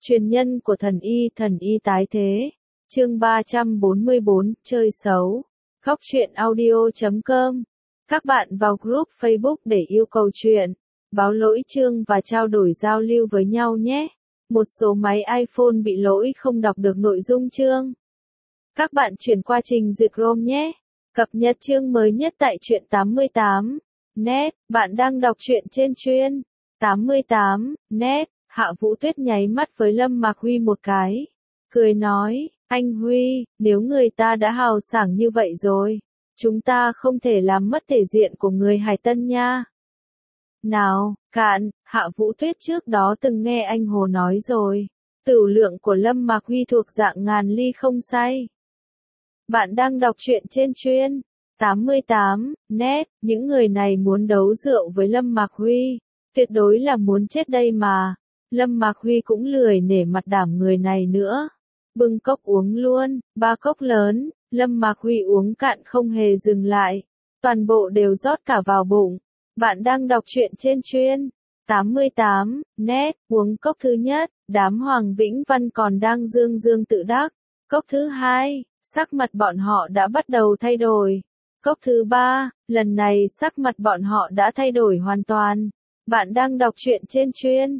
Truyền nhân của thần y tái thế. Chương 344, chơi xấu. Góc truyện audio.com. Các bạn vào group Facebook để yêu cầu chuyện, báo lỗi chương và trao đổi giao lưu với nhau nhé. Một số máy iPhone bị lỗi không đọc được nội dung chương. Các bạn chuyển qua trình duyệt Chrome nhé. Cập nhật chương mới nhất tại truyện 88. Net, bạn đang đọc truyện trên chuyên 88. Net. Hạ Vũ Tuyết nháy mắt với Lâm Mạc Huy một cái, cười nói, anh Huy, nếu người ta đã hào sảng như vậy rồi, chúng ta không thể làm mất thể diện của người Hải Tân nha. Nào, cạn, Hạ Vũ Tuyết trước đó từng nghe anh Hồ nói rồi, tửu lượng của Lâm Mạc Huy thuộc dạng ngàn ly không say. Bạn đang đọc truyện trên chuyên 88. Net, những người này muốn đấu rượu với Lâm Mạc Huy, tuyệt đối là muốn chết đây mà. Lâm Mạc Huy cũng lười nể mặt đảm người này nữa. Bưng cốc uống luôn, 3 cốc lớn, Lâm Mạc Huy uống cạn không hề dừng lại. Toàn bộ đều rót cả vào bụng. Bạn đang đọc truyện trên chuyên 88. Net, uống cốc thứ nhất, đám Hoàng Vĩnh Văn còn đang dương dương tự đắc. Cốc thứ hai, sắc mặt bọn họ đã bắt đầu thay đổi. Cốc thứ ba, lần này sắc mặt bọn họ đã thay đổi hoàn toàn. Bạn đang đọc truyện trên chuyên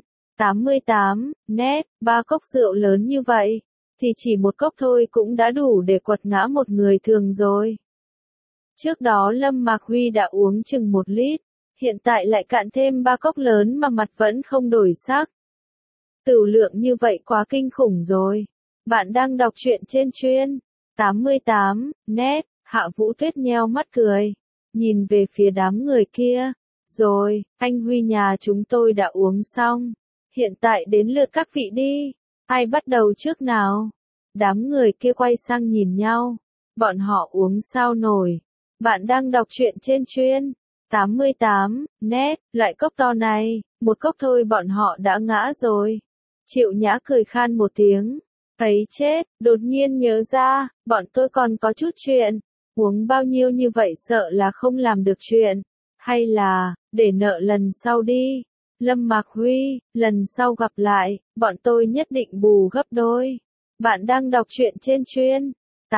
88. Net, 3 cốc rượu lớn như vậy, thì chỉ một cốc thôi cũng đã đủ để quật ngã một người thường rồi. Trước đó Lâm Mạc Huy đã uống chừng 1 lít, hiện tại lại cạn thêm 3 cốc lớn mà mặt vẫn không đổi sắc. Tửu lượng như vậy quá kinh khủng rồi. Bạn đang đọc truyện trên chuyên 88. Net, Hạ Vũ Tuyết nheo mắt cười, nhìn về phía đám người kia. Rồi, anh Huy nhà chúng tôi đã uống xong. Hiện tại đến lượt các vị đi. Ai bắt đầu trước nào? Đám người kia quay sang nhìn nhau. Bọn họ uống sao nổi. Bạn đang đọc truyện trên chuyên 88. Net, loại cốc to này, một cốc thôi bọn họ đã ngã rồi. Triệu Nhã cười khan một tiếng. Ấy chết, đột nhiên nhớ ra, bọn tôi còn có chút chuyện. Uống bao nhiêu như vậy sợ là không làm được chuyện. Hay là, để nợ lần sau đi. Lâm Mạc Huy, lần sau gặp lại, bọn tôi nhất định bù gấp đôi. Bạn đang đọc truyện trên chuyên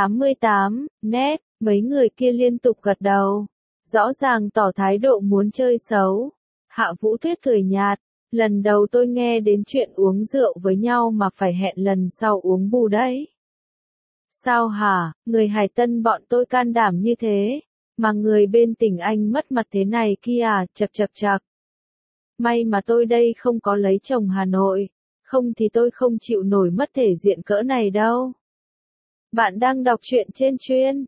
88. Net, mấy người kia liên tục gật đầu. Rõ ràng tỏ thái độ muốn chơi xấu. Hạ Vũ Tuyết cười nhạt, lần đầu tôi nghe đến chuyện uống rượu với nhau mà phải hẹn lần sau uống bù đấy. Sao hả, người Hải Tân bọn tôi can đảm như thế, mà người bên tỉnh Anh mất mặt thế này kia à, chật. May mà tôi đây không có lấy chồng Hà Nội, không thì tôi không chịu nổi mất thể diện cỡ này đâu. Bạn đang đọc truyện trên chuyên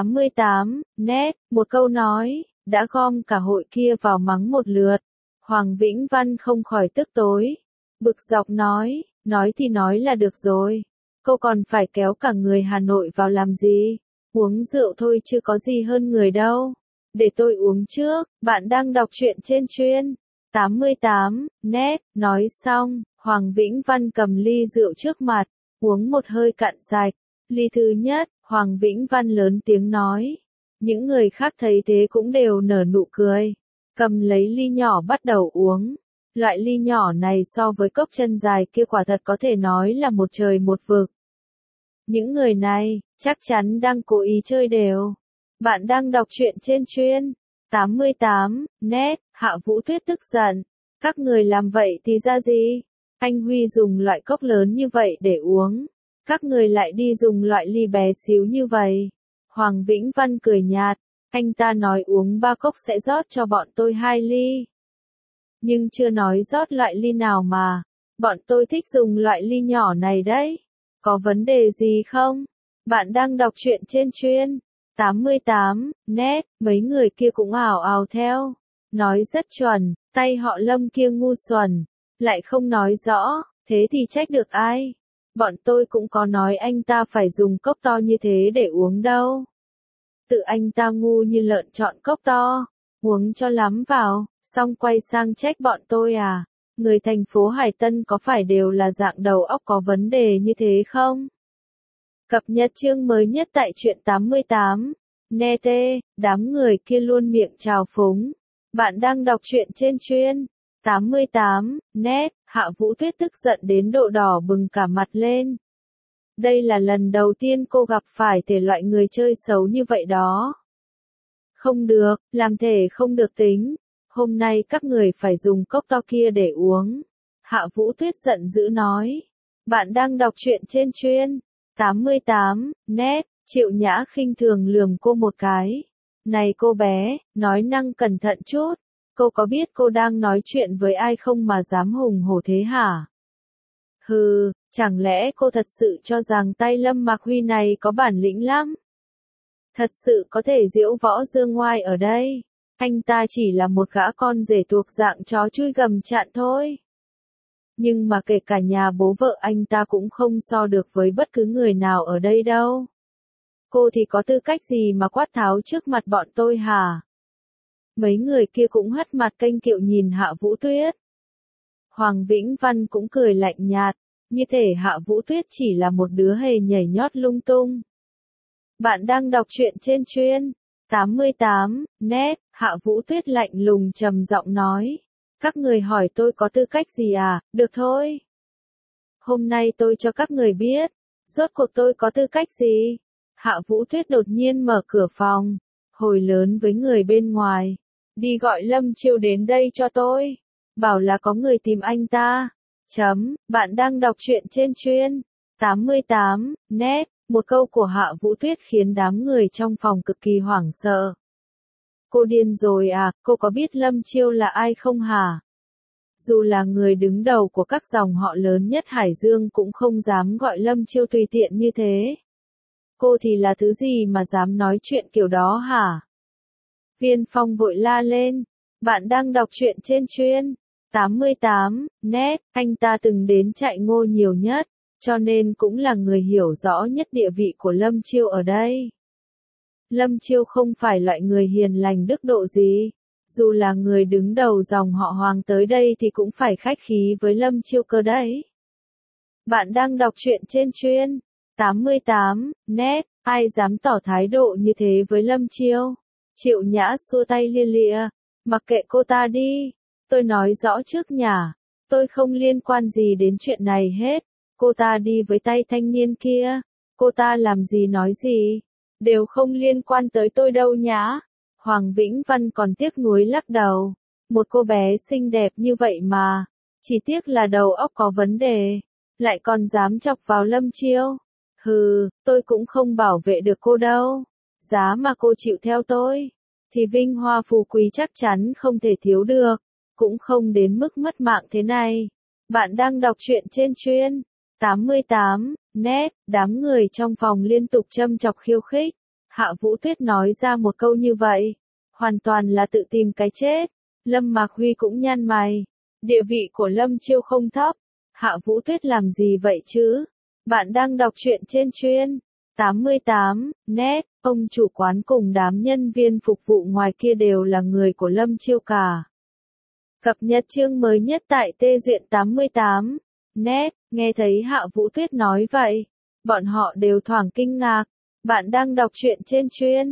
88. Net, một câu nói, đã gom cả hội kia vào mắng một lượt. Hoàng Vĩnh Văn không khỏi tức tối, bực dọc nói thì nói là được rồi. Cô còn phải kéo cả người Hà Nội vào làm gì? Uống rượu thôi chứ có gì hơn người đâu. Để tôi uống trước, bạn đang đọc truyện trên chuyên 88. Net, nói xong, Hoàng Vĩnh Văn cầm ly rượu trước mặt, uống một hơi cạn sạch. Ly thứ nhất, Hoàng Vĩnh Văn lớn tiếng nói. Những người khác thấy thế cũng đều nở nụ cười. Cầm lấy ly nhỏ bắt đầu uống. Loại ly nhỏ này so với cốc chân dài kia quả thật có thể nói là một trời một vực. Những người này, chắc chắn đang cố ý chơi đều. Bạn đang đọc truyện trên chuyên 88. Net, Hạ Vũ Tuyết tức giận. Các người làm vậy thì ra gì? Anh Huy dùng loại cốc lớn như vậy để uống. Các người lại đi dùng loại ly bé xíu như vậy. Hoàng Vĩnh Văn cười nhạt. Anh ta nói uống 3 cốc sẽ rót cho bọn tôi 2 ly. Nhưng chưa nói rót loại ly nào mà. Bọn tôi thích dùng loại ly nhỏ này đấy. Có vấn đề gì không? Bạn đang đọc truyện trên chuyên 88. Net, mấy người kia cũng ào ào theo. Nói rất chuẩn, tay họ Lâm kia ngu xuẩn. Lại không nói rõ, thế thì trách được ai? Bọn tôi cũng có nói anh ta phải dùng cốc to như thế để uống đâu. Tự anh ta ngu như lợn chọn cốc to. Uống cho lắm vào, xong quay sang trách bọn tôi à? Người thành phố Hải Tân có phải đều là dạng đầu óc có vấn đề như thế không? Cập nhật chương mới nhất tại truyện 88. Nete, đám người kia luôn miệng trào phúng. Bạn đang đọc truyện trên chuyên 88. Net, Hạ Vũ Tuyết tức giận đến độ đỏ bừng cả mặt lên. Đây là lần đầu tiên cô gặp phải thể loại người chơi xấu như vậy đó. Không được, làm thể không được tính. Hôm nay các người phải dùng cốc to kia để uống. Hạ Vũ Tuyết giận dữ nói. Bạn đang đọc truyện trên chuyên 88 net. Triệu Nhã khinh thường lườm cô một cái. Này cô bé, nói năng cẩn thận chút. Cô có biết cô đang nói chuyện với ai không mà dám hùng hổ thế hả? Hừ, chẳng lẽ cô thật sự cho rằng tay Lâm Mạc Huy này có bản lĩnh lắm? Thật sự có thể diễu võ dương ngoai ở đây. Anh ta chỉ là một gã con rể thuộc dạng chó chui gầm chạn thôi. Nhưng mà kể cả nhà bố vợ anh ta cũng không so được với bất cứ người nào ở đây đâu. Cô thì có tư cách gì mà quát tháo trước mặt bọn tôi hả? Mấy người kia cũng hất mặt kênh kiệu nhìn Hạ Vũ Tuyết. Hoàng Vĩnh Văn cũng cười lạnh nhạt, như thể Hạ Vũ Tuyết chỉ là một đứa hề nhảy nhót lung tung. Bạn đang đọc truyện trên chuyên 88 net. Hạ Vũ Tuyết lạnh lùng trầm giọng nói. Các người hỏi tôi có tư cách gì à? Được thôi. Hôm nay tôi cho các người biết, rốt cuộc tôi có tư cách gì? Hạ Vũ Tuyết đột nhiên mở cửa phòng, hồi lớn với người bên ngoài. Đi gọi Lâm Chiêu đến đây cho tôi. Bảo là có người tìm anh ta. Bạn đang đọc truyện trên chuyên 88 net. Một câu của Hạ Vũ Tuyết khiến đám người trong phòng cực kỳ hoảng sợ. Cô điên rồi à, cô có biết Lâm Chiêu là ai không hả? Dù là người đứng đầu của các dòng họ lớn nhất Hải Dương cũng không dám gọi Lâm Chiêu tùy tiện như thế. Cô thì là thứ gì mà dám nói chuyện kiểu đó hả? Viên Phong vội la lên. Bạn đang đọc truyện trên chuyên 88 net. Anh ta từng đến Trại Ngô nhiều nhất, cho nên cũng là người hiểu rõ nhất địa vị của Lâm Chiêu ở đây. Lâm Chiêu không phải loại người hiền lành đức độ gì. Dù là người đứng đầu dòng họ Hoàng tới đây thì cũng phải khách khí với Lâm Chiêu cơ đấy. Bạn đang đọc truyện trên chuyên 88 net. Ai dám tỏ thái độ như thế với Lâm Chiêu? Triệu Nhã xua tay lia lịa. Mặc kệ cô ta đi. Tôi nói rõ trước nhả. Tôi không liên quan gì đến chuyện này hết. Cô ta đi với tay thanh niên kia. Cô ta làm gì nói gì. Đều không liên quan tới tôi đâu nhá. Hoàng Vĩnh Văn còn tiếc nuối lắc đầu. Một cô bé xinh đẹp như vậy mà. Chỉ tiếc là đầu óc có vấn đề. Lại còn dám chọc vào Lâm Chiêu. Hừ, tôi cũng không bảo vệ được cô đâu. Giá mà cô chịu theo tôi, thì vinh hoa phú quý chắc chắn không thể thiếu được. Cũng không đến mức mất mạng thế này. Bạn đang đọc truyện trên chuyên 88 net. Đám người trong phòng liên tục châm chọc khiêu khích. Hạ Vũ Tuyết nói ra một câu như vậy, hoàn toàn là tự tìm cái chết. Lâm Mạc Huy cũng nhăn mày. Địa vị của Lâm Chiêu không thấp. Hạ Vũ Tuyết làm gì vậy chứ? Bạn đang đọc truyện trên chuyên 88 net. Ông chủ quán cùng đám nhân viên phục vụ ngoài kia đều là người của Lâm Chiêu cả. Cập nhật chương mới nhất tại Tê Duyện 88 net. Nghe thấy Hạ Vũ Tuyết nói vậy, bọn họ đều thoáng kinh ngạc. Bạn đang đọc truyện trên chuyên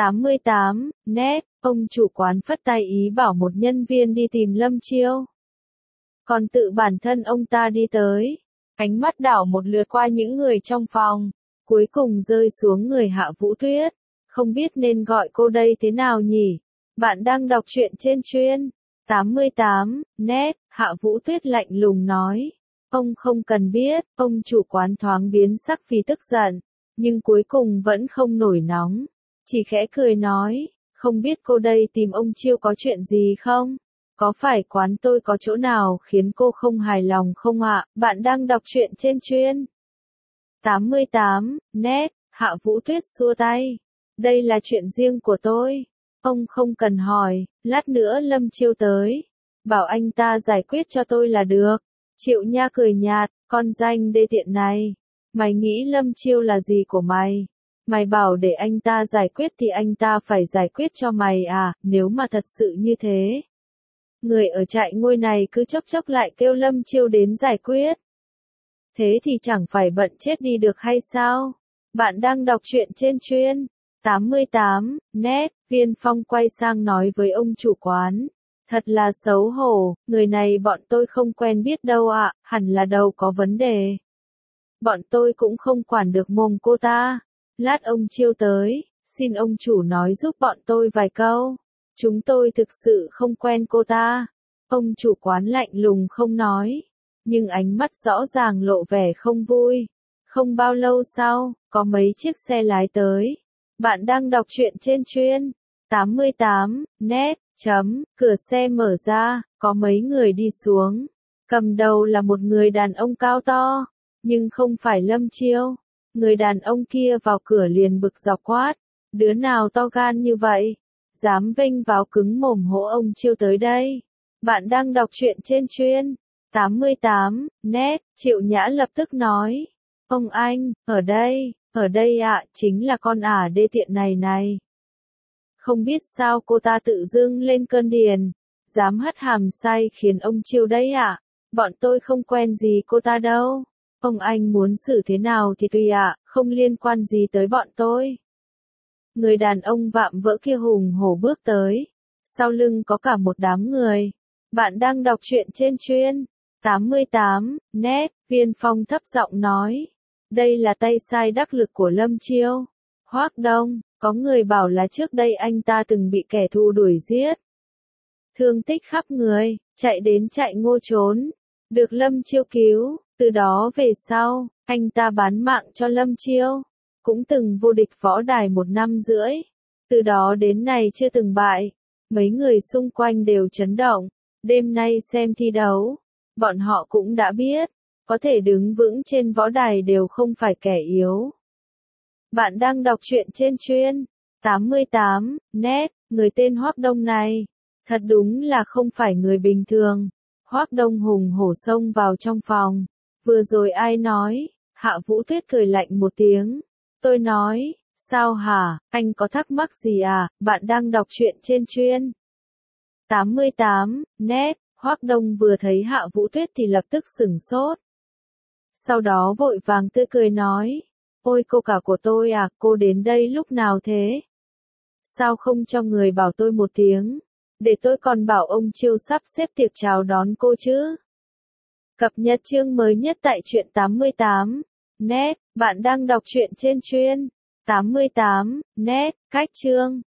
88 net. Ông chủ quán phất tay ý bảo một nhân viên đi tìm Lâm Chiêu. Còn tự bản thân ông ta đi tới, ánh mắt đảo một lượt qua những người trong phòng, cuối cùng rơi xuống người Hạ Vũ Tuyết. Không biết nên gọi cô đây thế nào nhỉ? Bạn đang đọc truyện trên chuyên 88 net. Hạ Vũ Tuyết lạnh lùng nói. Ông không cần biết. Ông chủ quán thoáng biến sắc vì tức giận, nhưng cuối cùng vẫn không nổi nóng, chỉ khẽ cười nói. Không biết cô đây tìm ông Chiêu có chuyện gì không? Có phải quán tôi có chỗ nào khiến cô không hài lòng không ạ? Bạn đang đọc truyện trên chuyên 88 net. Hạ Vũ Tuyết xua tay. Đây là chuyện riêng của tôi. Ông không cần hỏi. Lát nữa Lâm Chiêu tới, bảo anh ta giải quyết cho tôi là được. Triệu Nha cười nhạt. Con danh đê tiện này. Mày nghĩ Lâm Chiêu là gì của mày? Mày bảo để anh ta giải quyết thì anh ta phải giải quyết cho mày à? Nếu mà thật sự như thế, người ở trại ngôi này cứ chốc chốc lại kêu Lâm Chiêu đến giải quyết. Thế thì chẳng phải bận chết đi được hay sao? Bạn đang đọc truyện trên chuyên 88 net. Viên Phong quay sang nói với ông chủ quán. Thật là xấu hổ, người này bọn tôi không quen biết đâu ạ, hẳn là đầu có vấn đề. Bọn tôi cũng không quản được mồm cô ta. Lát ông Chiêu tới, xin ông chủ nói giúp bọn tôi vài câu. Chúng tôi thực sự không quen cô ta. Ông chủ quán lạnh lùng không nói, nhưng ánh mắt rõ ràng lộ vẻ không vui. Không bao lâu sau, có mấy chiếc xe lái tới. Bạn đang đọc truyện trên chuyên 88 net chấm, cửa xe mở ra, có mấy người đi xuống. Cầm đầu là một người đàn ông cao to, nhưng không phải Lâm Chiêu. Người đàn ông kia vào cửa liền bực dọc quát, đứa nào to gan như vậy, dám vênh vào cứng mồm hỗ ông Chiêu tới đây. Bạn đang đọc truyện trên chuyên 88 net, Triệu Nhã lập tức nói, ông anh, ở đây ạ, chính là con ả đê tiện này. Không biết sao cô ta tự dưng lên cơn điền, dám hất hàm sai khiến ông Chiêu đấy ạ. Bọn tôi không quen gì cô ta đâu. Ông anh muốn xử thế nào thì tùy ạ, không liên quan gì tới bọn tôi. Người đàn ông vạm vỡ kia hùng hổ bước tới. Sau lưng có cả một đám người. Bạn đang đọc truyện trên chuyên 88 net, Viên Phong thấp giọng nói. Đây là tay sai đắc lực của Lâm Chiêu. Hoác Đông, có người bảo là trước đây anh ta từng bị kẻ thù đuổi giết. Thương tích khắp người, chạy đến chạy ngô trốn. Được Lâm Chiêu cứu, từ đó về sau, anh ta bán mạng cho Lâm Chiêu. Cũng từng vô địch võ đài 1 năm rưỡi. Từ đó đến nay chưa từng bại. Mấy người xung quanh đều chấn động. Đêm nay xem thi đấu, bọn họ cũng đã biết, có thể đứng vững trên võ đài đều không phải kẻ yếu. Bạn đang đọc truyện trên chuyên 88 net, người tên Hoác Đông này, thật đúng là không phải người bình thường. Hoác Đông hùng hổ xông vào trong phòng. Vừa rồi ai nói? Hạ Vũ Tuyết cười lạnh một tiếng. Tôi nói, sao hả, anh có thắc mắc gì à? Bạn đang đọc truyện trên chuyên 88 net, Hoác Đông vừa thấy Hạ Vũ Tuyết thì lập tức sửng sốt. Sau đó vội vàng tươi cười nói, ôi cô cả của tôi à, cô đến đây lúc nào thế? Sao không cho người bảo tôi một tiếng, để tôi còn bảo ông Chiêu sắp xếp tiệc chào đón cô chứ? Cập nhật chương mới nhất tại truyện 88 net, bạn đang đọc truyện trên chuyên 88 net, cách chương